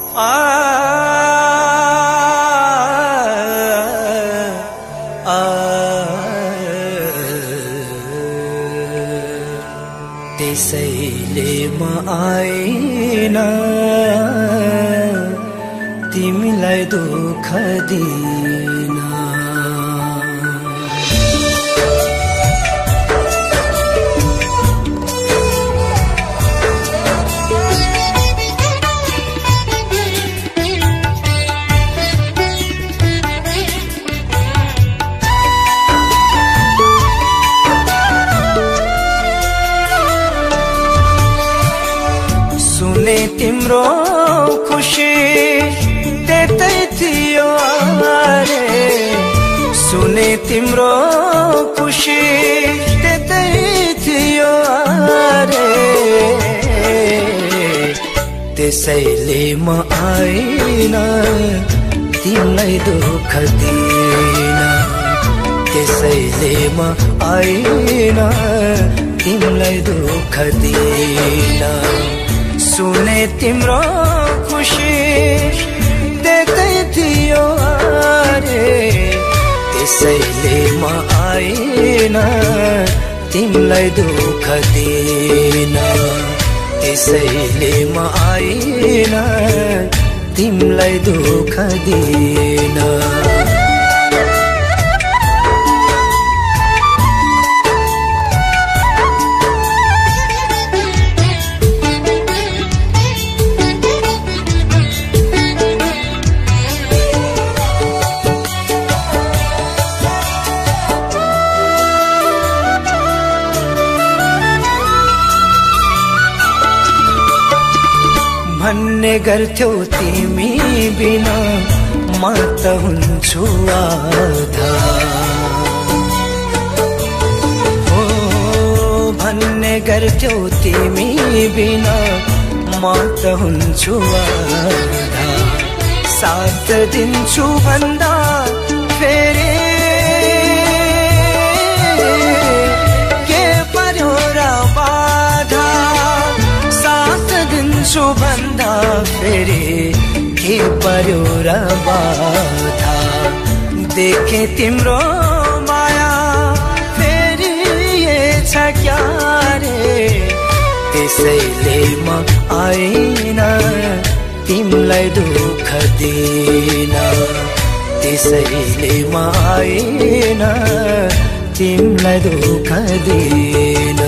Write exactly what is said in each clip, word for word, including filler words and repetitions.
आ आ त्यसैले म आइन तिमीलाई दुःख दिन। सुने तिम्रो खुशी त्यतै थियो अरे, सुने तिम्रो खुशी त्यतै थियो अरे, त्यसैले म आइन तिमीलाई दुःख दिन। त्यसैले म आइन तिमीलाई दुःख दिन। सुने तिम्रो खुशी त्यतै थियो अरे, त्यसैले म आइन तिमीलाई दुःख दिन। त्यसैले म आइन तिमीलाई दुःख दिन। भन्ने गर्थ्यौ तिमी बिना म त हुन्छु आधा। हो भन्ने गर्थ्यौ तिमी बिना म त हुन्छु आधा। साथ दिन्छु भन्दा फेरि के पर्यो र बाधा। साथ दिन्छु भन्दा फेरि के पर्यो र बाधा। देखे तिम्रो माया फेरि छ क्या रे, त्यसैले म आइन तिमीलाई दुःख दिन। त्यसैले म आइन तिमीलाई दुःख दिन।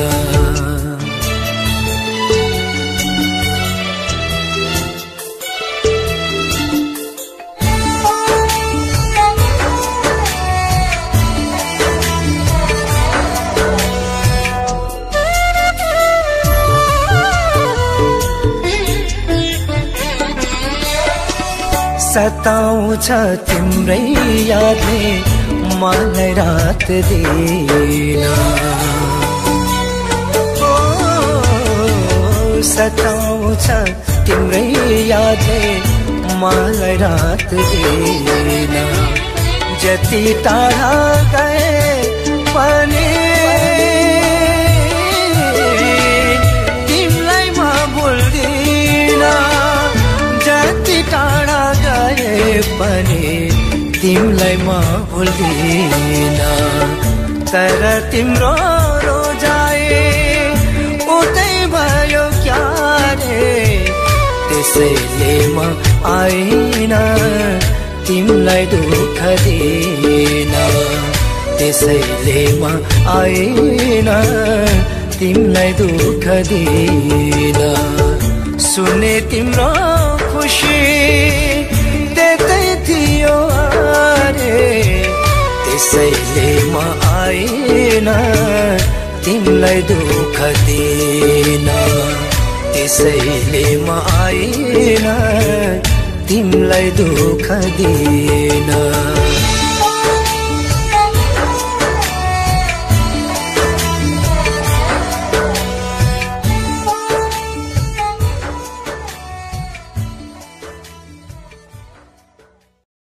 सताउँछ तिम्रै यादले मलाई रात दिन। ओ सताउँछ तिम्रै यादले मलाई रात दिन। जति टाढा गए पनि तिमीलाई म भुल्दिन। जति टाढा गए पनि तिमीलाई म भुल्दिन। तर तिम्रो रोजाए उतै भयो क्या रे, त्यसैले म आइन तिमीलाई दुःख दिन। त्यसैले म आइन तिमीलाई दुःख दिन। सुने तिम्रो खुशी त्यतै थियो अरे, त्यसैले म आइन तिमीलाई दुःख दिन। त्यसैले म आइन तिमीलाई दुःख दिन।